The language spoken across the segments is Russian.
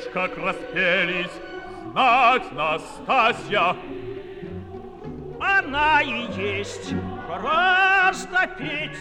как распелись, знать, Настасья. Она и есть, гораздо петь.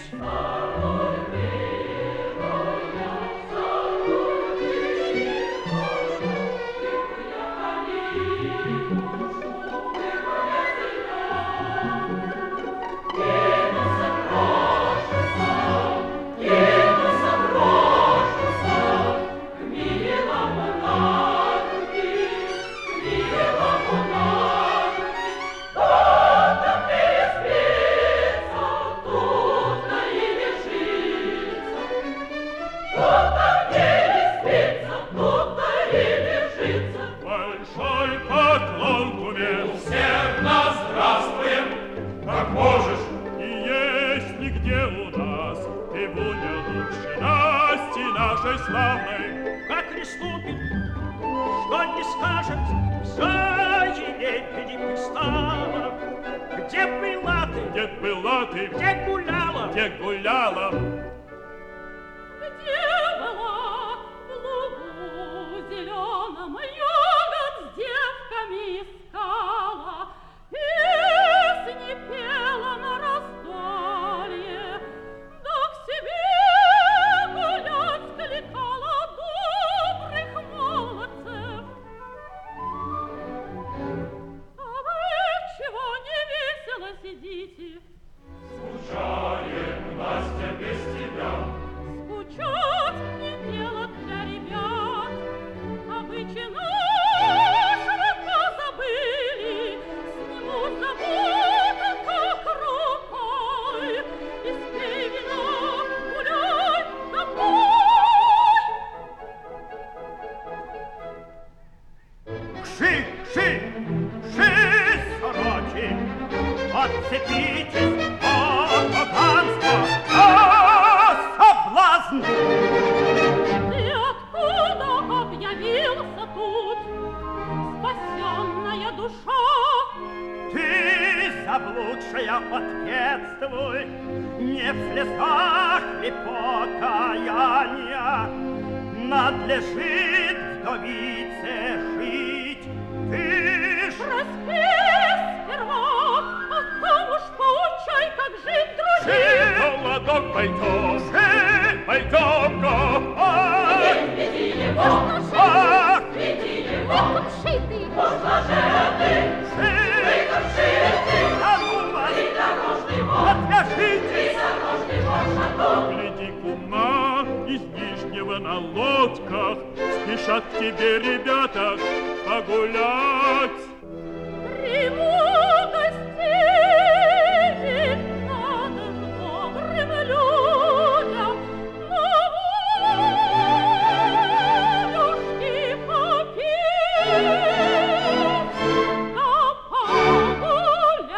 Славной. Как приступит, что не скажет, заявить не пристала. Где была ты? Где была ты? Где гуляла? Где гуляла? Где была в лугу зеленом ягод с девками искала, песни пела на раздолье, да к себе кликала добрых молодцев. А вы чего не весело сидите? Скучаем, Настя, без тебя. Скучать не дело для ребят. Обычай наш вы позабыли, сниму заботу как рукой. Испей вина, гуляй, напой. Кши, кши, кши, сороки, отцепитесь от поганства, соблазн! Ты откуда объявился тут, спасенная душа? Ты, заблудшая, ответствуй, не в слезах ли покаяния надлежит вдовице жить? Ты ж... Распей сперва, а там уж поучай, как жить другим. Молодок, пойдем, пойдем-ка. Веди его, веди его, пши ты. Гляди, кума, из Нижнего на лодках спешат к тебе ребята погулять. Приму гостей, надо ж добрым людям на волюшки попить, да погулять.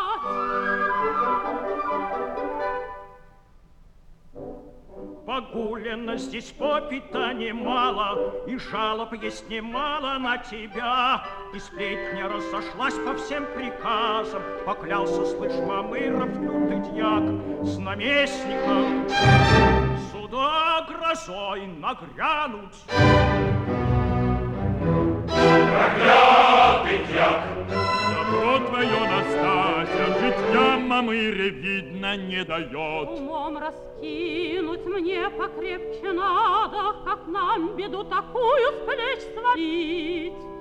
Погулено здесь попита немало, и жалоб есть немало на тебя. И сплетня разошлась по всем приказам, поклялся, слышь, Мамыров, лютый дьяк, с наместником сюда грозой нагрянуть. Проклятый дьяк! Добро твое, Настасья, житья Мамыре, видно, не дает. Умом раскинуть мне покрепче надо, как нам беду такую с плеч свалить.